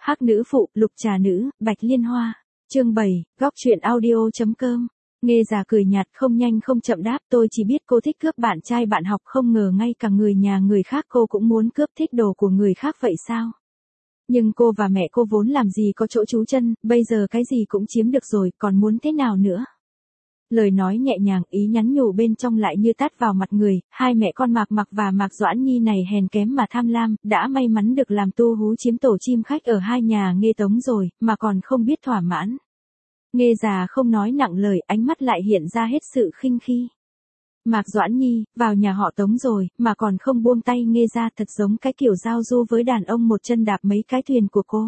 Hắc nữ phụ, lục trà nữ, bạch liên hoa. Chương 7, góc truyện audio.com. Nghe già cười nhạt không nhanh không chậm đáp, tôi chỉ biết cô thích cướp bạn trai bạn học, không ngờ ngay cả người nhà người khác cô cũng muốn cướp, thích đồ của người khác vậy sao? Nhưng cô và mẹ cô vốn làm gì có chỗ trú chân, bây giờ cái gì cũng chiếm được rồi, còn muốn thế nào nữa? Lời nói nhẹ nhàng, ý nhắn nhủ bên trong lại như tát vào mặt người, hai mẹ con Mạc Mặc và Mạc Doãn Nhi này hèn kém mà tham lam, đã may mắn được làm tu hú chiếm tổ chim khách ở hai nhà Nghê Tống rồi, mà còn không biết thỏa mãn. Nghê già không nói nặng lời, ánh mắt lại hiện ra hết sự khinh khi. Mạc Doãn Nhi, vào nhà họ Tống rồi, mà còn không buông tay Nghê ra, thật giống cái kiểu giao du với đàn ông một chân đạp mấy cái thuyền của cô.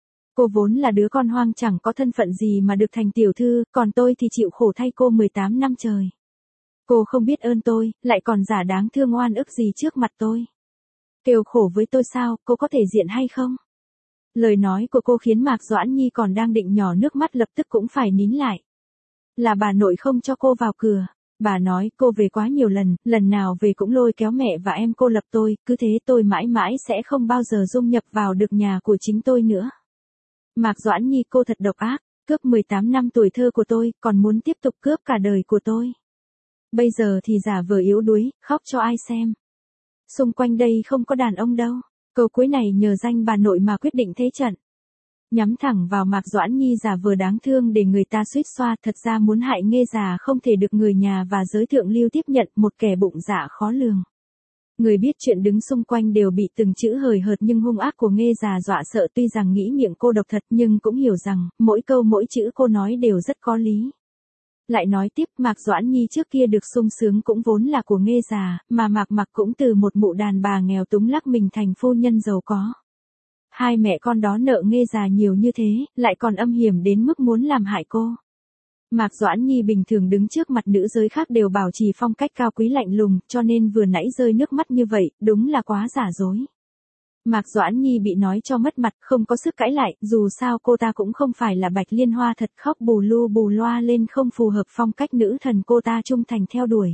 Cô vốn là đứa con hoang chẳng có thân phận gì mà được thành tiểu thư, còn tôi thì chịu khổ thay cô 18 năm trời. Cô không biết ơn tôi, lại còn giả đáng thương oan ức gì trước mặt tôi. Kêu khổ với tôi sao, cô có thể diện hay không? Lời nói của cô khiến Mạc Doãn Nhi còn đang định nhỏ nước mắt lập tức cũng phải nín lại. Là bà nội không cho cô vào cửa. Bà nói cô về quá nhiều lần, lần nào về cũng lôi kéo mẹ và em cô lập tôi, cứ thế tôi mãi mãi sẽ không bao giờ dung nhập vào được nhà của chính tôi nữa. Mạc Doãn Nhi, cô thật độc ác, cướp 18 năm tuổi thơ của tôi, còn muốn tiếp tục cướp cả đời của tôi. Bây giờ thì giả vờ yếu đuối, khóc cho ai xem. Xung quanh đây không có đàn ông đâu. Câu cuối này nhờ danh bà nội mà quyết định thế trận. Nhắm thẳng vào Mạc Doãn Nhi giả vờ đáng thương để người ta suýt xoa, thật ra muốn hại Nghê già không thể được người nhà và giới thượng lưu tiếp nhận, một kẻ bụng dạ khó lường. Người biết chuyện đứng xung quanh đều bị từng chữ hời hợt nhưng hung ác của Nghê già dọa sợ, tuy rằng nghĩ miệng cô độc thật nhưng cũng hiểu rằng, mỗi câu mỗi chữ cô nói đều rất có lý. Lại nói tiếp, Mạc Doãn Nhi trước kia được sung sướng cũng vốn là của Nghê già, mà Mạc Mặc cũng từ một mụ đàn bà nghèo túng lắc mình thành phu nhân giàu có. Hai mẹ con đó nợ Nghê già nhiều như thế, lại còn âm hiểm đến mức muốn làm hại cô. Mạc Doãn Nhi bình thường đứng trước mặt nữ giới khác đều bảo trì phong cách cao quý lạnh lùng, cho nên vừa nãy rơi nước mắt như vậy, đúng là quá giả dối. Mạc Doãn Nhi bị nói cho mất mặt, không có sức cãi lại, dù sao cô ta cũng không phải là Bạch Liên Hoa thật, khóc bù lu bù loa lên không phù hợp phong cách nữ thần cô ta trung thành theo đuổi.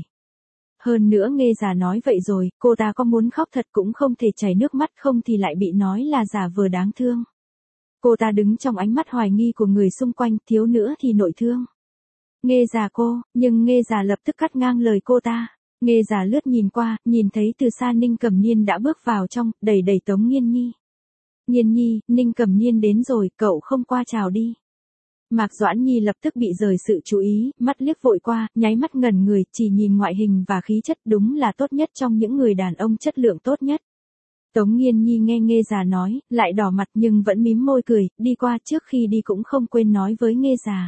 Hơn nữa Nghê già nói vậy rồi, cô ta có muốn khóc thật cũng không thể chảy nước mắt, không thì lại bị nói là giả vờ đáng thương. Cô ta đứng trong ánh mắt hoài nghi của người xung quanh, thiếu nữa thì nội thương. Nghê già cô, nhưng Nghê già lập tức cắt ngang lời cô ta. Nghê già lướt nhìn qua, nhìn thấy từ xa Ninh Cẩm Niên đã bước vào trong, đẩy Tống Nghiên Nhi. Nghiên Nhi, Ninh Cẩm Niên đến rồi, cậu không qua chào đi. Mạc Doãn Nhi lập tức bị rời sự chú ý, mắt liếc vội qua, nháy mắt ngẩn người, chỉ nhìn ngoại hình và khí chất đúng là tốt nhất trong những người đàn ông chất lượng tốt nhất. Tống Nghiên Nhi nghe Nghê già nói, lại đỏ mặt nhưng vẫn mím môi cười, đi qua, trước khi đi cũng không quên nói với Nghê già.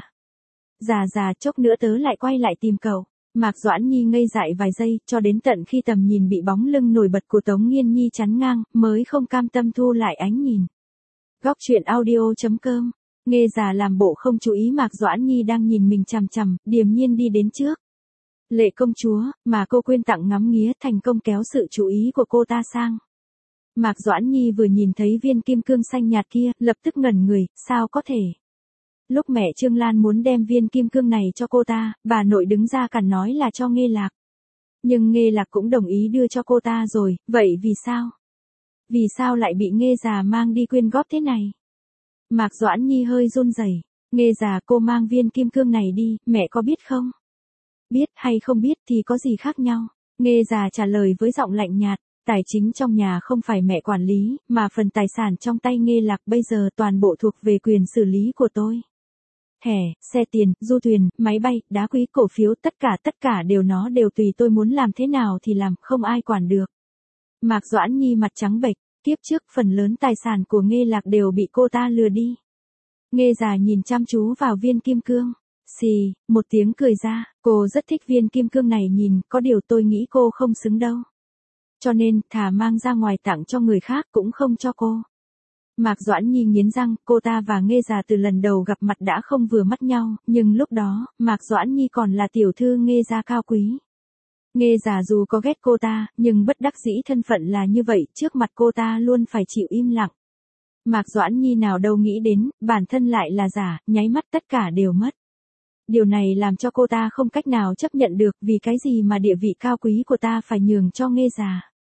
Già, chốc nữa tớ lại quay lại tìm cậu. Mạc Doãn Nhi ngây dại vài giây, cho đến tận khi tầm nhìn bị bóng lưng nổi bật của Tống Nghiên Nhi chắn ngang, mới không cam tâm thu lại ánh nhìn. Góc truyện audio.com. Nghê già làm bộ không chú ý Mạc Doãn Nhi đang nhìn mình chằm chằm, điềm nhiên đi đến trước. Lệ công chúa, mà cô quên tặng ngắm nghía, thành công kéo sự chú ý của cô ta sang. Mạc Doãn Nhi vừa nhìn thấy viên kim cương xanh nhạt kia, lập tức ngẩn người, sao có thể? Lúc mẹ Trương Lan muốn đem viên kim cương này cho cô ta, bà nội đứng ra cản nói là cho Nghê Lạc. Nhưng Nghê Lạc cũng đồng ý đưa cho cô ta rồi, vậy vì sao? Vì sao lại bị Nghê già mang đi quyên góp thế này? Mạc Doãn Nhi hơi run rẩy. Nghê già, cô mang viên kim cương này đi, mẹ có biết không? Biết hay không biết thì có gì khác nhau? Nghê già trả lời với giọng lạnh nhạt. Tài chính trong nhà không phải mẹ quản lý, mà phần tài sản trong tay Nghê Lạc bây giờ toàn bộ thuộc về quyền xử lý của tôi. Thẻ, xe tiền, du thuyền, máy bay, đá quý, cổ phiếu, tất cả nó đều tùy tôi muốn làm thế nào thì làm, không ai quản được. Mạc Doãn Nhi mặt trắng bệch, kiếp trước phần lớn tài sản của Nghê Lạc đều bị cô ta lừa đi. Nghê già nhìn chăm chú vào viên kim cương. Xì, một tiếng cười ra, cô rất thích viên kim cương này nhìn, có điều tôi nghĩ cô không xứng đâu. Cho nên, thà mang ra ngoài tặng cho người khác cũng không cho cô. Mạc Doãn Nhi nghiến răng, cô ta và Nghê già từ lần đầu gặp mặt đã không vừa mắt nhau, nhưng lúc đó, Mạc Doãn Nhi còn là tiểu thư Nghê gia cao quý. Nghê già dù có ghét cô ta, nhưng bất đắc dĩ thân phận là như vậy, trước mặt cô ta luôn phải chịu im lặng. Mạc Doãn Nhi nào đâu nghĩ đến, bản thân lại là giả, nháy mắt tất cả đều mất. Điều này làm cho cô ta không cách nào chấp nhận được, vì cái gì mà địa vị cao quý của ta phải nhường cho Nghê già.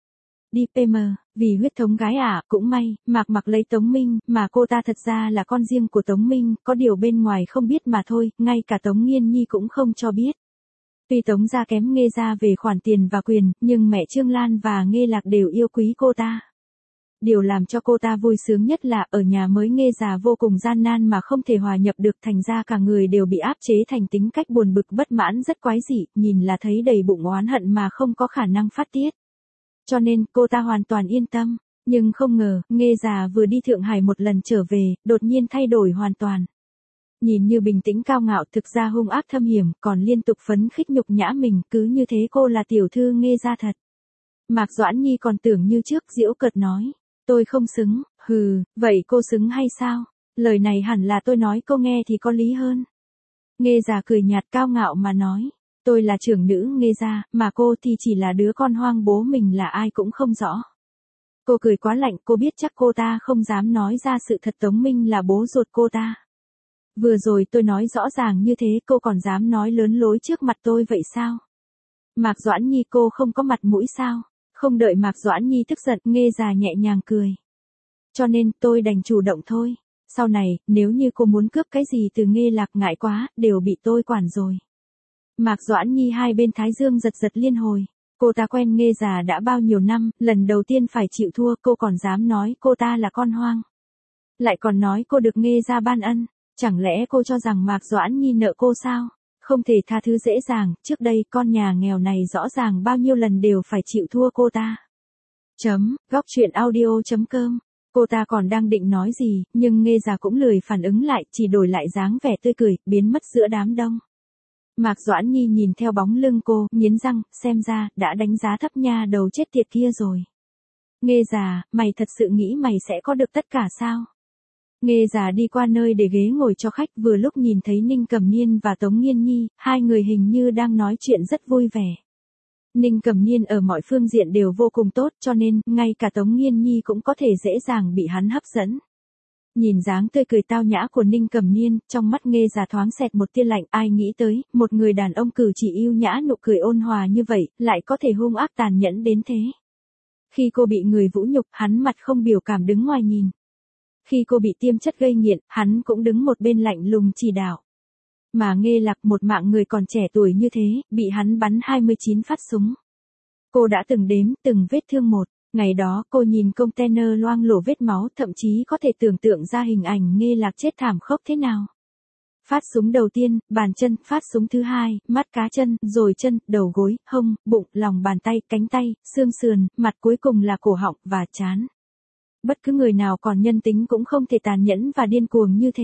Đi PM, vì huyết thống gái cũng may, Mạc Mặc lấy Tống Minh, mà cô ta thật ra là con riêng của Tống Minh, có điều bên ngoài không biết mà thôi, ngay cả Tống Nghiên Nhi cũng không cho biết. Tuy Tống gia kém Nghê gia về khoản tiền và quyền, nhưng mẹ Trương Lan và Nghê Lạc đều yêu quý cô ta. Điều làm cho cô ta vui sướng nhất là ở nhà mới Nghê già vô cùng gian nan mà không thể hòa nhập được, thành ra cả người đều bị áp chế thành tính cách buồn bực bất mãn rất quái dị, nhìn là thấy đầy bụng oán hận mà không có khả năng phát tiết. Cho nên cô ta hoàn toàn yên tâm, nhưng không ngờ, Nghê già vừa đi Thượng Hải một lần trở về, đột nhiên thay đổi hoàn toàn. Nhìn như bình tĩnh cao ngạo thực ra hung ác thâm hiểm, còn liên tục phấn khích nhục nhã mình, cứ như thế cô là tiểu thư Nghê gia thật. Mạc Doãn Nhi còn tưởng như trước giễu cợt nói. Tôi không xứng, vậy cô xứng hay sao? Lời này hẳn là tôi nói cô nghe thì có lý hơn. Nghê già cười nhạt cao ngạo mà nói. Tôi là trưởng nữ Nghê gia, mà cô thì chỉ là đứa con hoang, bố mình là ai cũng không rõ. Cô cười quá lạnh, cô biết chắc cô ta không dám nói ra sự thật Tống Minh là bố ruột cô ta. Vừa rồi tôi nói rõ ràng như thế cô còn dám nói lớn lối trước mặt tôi vậy sao? Mạc Doãn Nhi cô không có mặt mũi sao? Không đợi Mạc Doãn Nhi tức giận, Nghê già nhẹ nhàng cười. Cho nên tôi đành chủ động thôi. Sau này, nếu như cô muốn cướp cái gì từ Nghê Lạc ngại quá, đều bị tôi quản rồi. Mạc Doãn Nhi hai bên thái dương giật giật liên hồi. Cô ta quen Nghê già đã bao nhiêu năm, lần đầu tiên phải chịu thua cô còn dám nói cô ta là con hoang. Lại còn nói cô được Nghê gia ban ân. Chẳng lẽ cô cho rằng Mạc Doãn Nhi nợ cô sao? Không thể tha thứ dễ dàng, trước đây con nhà nghèo này rõ ràng bao nhiêu lần đều phải chịu thua cô ta. Góc truyện audio.com. Cô ta còn đang định nói gì, nhưng Nghê già cũng lười phản ứng lại, chỉ đổi lại dáng vẻ tươi cười, biến mất giữa đám đông. Mạc Doãn Nhi nhìn theo bóng lưng cô, nghiến răng, xem ra, đã đánh giá thấp nha đầu chết tiệt kia rồi. Nghê già, mày thật sự nghĩ mày sẽ có được tất cả sao? Nghê già đi qua nơi để ghế ngồi cho khách, vừa lúc nhìn thấy Ninh Cẩm Niên và Tống Nghiên Nhi, hai người hình như đang nói chuyện rất vui vẻ. Ninh Cẩm Niên ở mọi phương diện đều vô cùng tốt, cho nên, ngay cả Tống Nghiên Nhi cũng có thể dễ dàng bị hắn hấp dẫn. Nhìn dáng tươi cười tao nhã của Ninh Cẩm Niên, trong mắt Nghê già thoáng xẹt một tia lạnh, ai nghĩ tới, một người đàn ông cử chỉ yêu nhã nụ cười ôn hòa như vậy, lại có thể hung ác tàn nhẫn đến thế. Khi cô bị người vũ nhục, hắn mặt không biểu cảm đứng ngoài nhìn. Khi cô bị tiêm chất gây nghiện, hắn cũng đứng một bên lạnh lùng chỉ đạo. Mà Nghê Lạc, một mạng người còn trẻ tuổi như thế, bị hắn bắn 29 phát súng. Cô đã từng đếm, từng vết thương một. Ngày đó, cô nhìn container loang lổ vết máu, thậm chí có thể tưởng tượng ra hình ảnh Nghê Lạc chết thảm khốc thế nào. Phát súng đầu tiên, bàn chân, phát súng thứ hai, mắt cá chân, rồi chân, đầu gối, hông, bụng, lòng bàn tay, cánh tay, xương sườn, mặt, cuối cùng là cổ họng và trán. Bất cứ người nào còn nhân tính cũng không thể tàn nhẫn và điên cuồng như thế.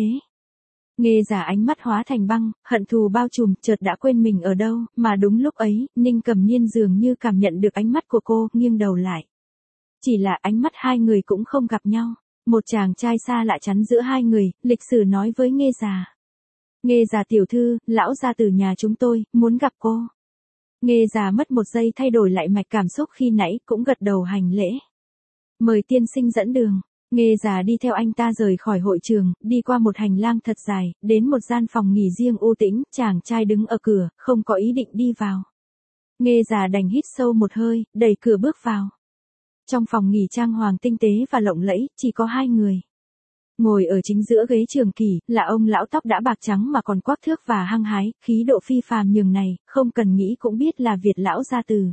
Nghê già ánh mắt hóa thành băng, hận thù bao trùm, chợt đã quên mình ở đâu, mà đúng lúc ấy, Ninh Cẩm Niên dường như cảm nhận được ánh mắt của cô, nghiêng đầu lại. Chỉ là ánh mắt hai người cũng không gặp nhau. Một chàng trai xa lạ chắn giữa hai người, lịch sử nói với Nghê già. Nghê già tiểu thư, lão gia từ nhà chúng tôi, muốn gặp cô. Nghê già mất một giây thay đổi lại mạch cảm xúc khi nãy, cũng gật đầu hành lễ. Mời tiên sinh dẫn đường. Nghê già đi theo anh ta rời khỏi hội trường, đi qua một hành lang thật dài, đến một gian phòng nghỉ riêng u tĩnh, chàng trai đứng ở cửa, không có ý định đi vào. Nghê già đành hít sâu một hơi, đẩy cửa bước vào. Trong phòng nghỉ trang hoàng tinh tế và lộng lẫy, chỉ có hai người. Ngồi ở chính giữa ghế trường kỷ, là ông lão tóc đã bạc trắng mà còn quắc thước và hăng hái, khí độ phi phàm nhường này, không cần nghĩ cũng biết là Việt lão gia từ.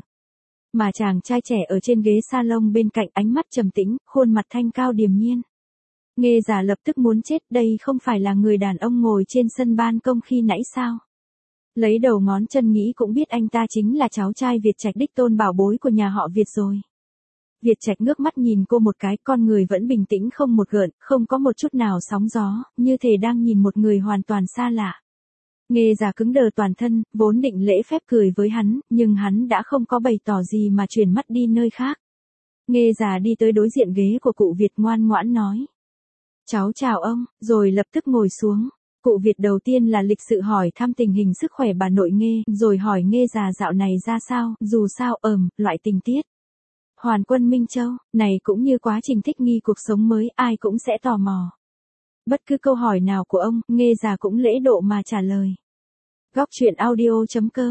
Mà chàng trai trẻ ở trên ghế salon bên cạnh, ánh mắt trầm tĩnh, khuôn mặt thanh cao điềm nhiên. Nghê già lập tức muốn chết, đây không phải là người đàn ông ngồi trên sân ban công khi nãy sao? Lấy đầu ngón chân nghĩ cũng biết anh ta chính là cháu trai Việt Trạch, đích tôn bảo bối của nhà họ Việt rồi. Việt Trạch ngước mắt nhìn cô một cái, con người vẫn bình tĩnh không một gợn, không có một chút nào sóng gió, như thể đang nhìn một người hoàn toàn xa lạ. Nghê già cứng đờ toàn thân, vốn định lễ phép cười với hắn, nhưng hắn đã không có bày tỏ gì mà chuyển mắt đi nơi khác. Nghê già đi tới đối diện ghế của cụ Việt, ngoan ngoãn nói. Cháu chào ông, rồi lập tức ngồi xuống. Cụ Việt đầu tiên là lịch sự hỏi thăm tình hình sức khỏe bà nội Nghê, rồi hỏi Nghê già dạo này ra sao, dù sao loại tình tiết. Hoàn Quân Minh Châu, này cũng như quá trình thích nghi cuộc sống mới, ai cũng sẽ tò mò. Bất cứ câu hỏi nào của ông, Nghê già cũng lễ độ mà trả lời. Góc truyện audio.com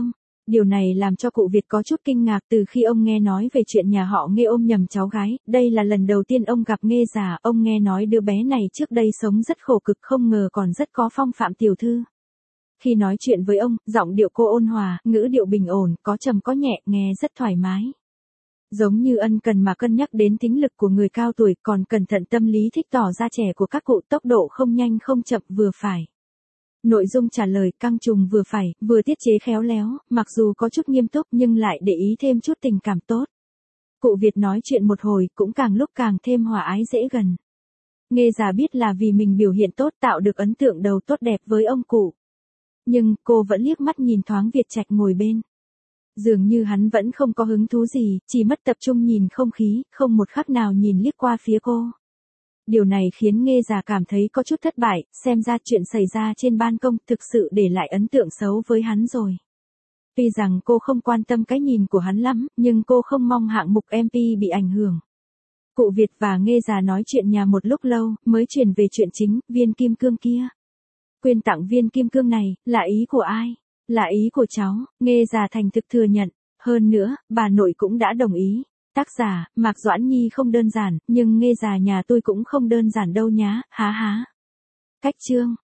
Điều này làm cho cụ Việt có chút kinh ngạc từ khi ông nghe nói về chuyện nhà họ Nghê ôm nhầm cháu gái, đây là lần đầu tiên ông gặp Nghê già, ông nghe nói đứa bé này trước đây sống rất khổ cực không ngờ còn rất có phong phạm tiểu thư. Khi nói chuyện với ông, giọng điệu cô ôn hòa, ngữ điệu bình ổn, có trầm có nhẹ, nghe rất thoải mái. Giống như ân cần mà cân nhắc đến tính lực của người cao tuổi, còn cẩn thận tâm lý thích tỏ ra trẻ của các cụ, tốc độ không nhanh không chậm vừa phải. Nội dung trả lời căng trùng vừa phải, vừa tiết chế khéo léo, mặc dù có chút nghiêm túc nhưng lại để ý thêm chút tình cảm tốt. Cụ Việt nói chuyện một hồi cũng càng lúc càng thêm hòa ái dễ gần. Nghê già biết là vì mình biểu hiện tốt tạo được ấn tượng đầu tốt đẹp với ông cụ. Nhưng cô vẫn liếc mắt nhìn thoáng Việt Trạch ngồi bên. Dường như hắn vẫn không có hứng thú gì, chỉ mất tập trung nhìn không khí, không một khắc nào nhìn liếc qua phía cô. Điều này khiến Nghê già cảm thấy có chút thất bại, xem ra chuyện xảy ra trên ban công thực sự để lại ấn tượng xấu với hắn rồi. Tuy rằng cô không quan tâm cái nhìn của hắn lắm, nhưng cô không mong hạng mục MP bị ảnh hưởng. Cụ Việt và Nghê già nói chuyện nhà một lúc lâu, mới chuyển về chuyện chính, viên kim cương kia. Quyên tặng viên kim cương này, là ý của ai? Là ý của cháu, Nghê già thành thực thừa nhận. Hơn nữa, bà nội cũng đã đồng ý. Tác giả, Mạc Doãn Nhi không đơn giản, nhưng Nghê già nhà tôi cũng không đơn giản đâu nhá, há há. Cách chương.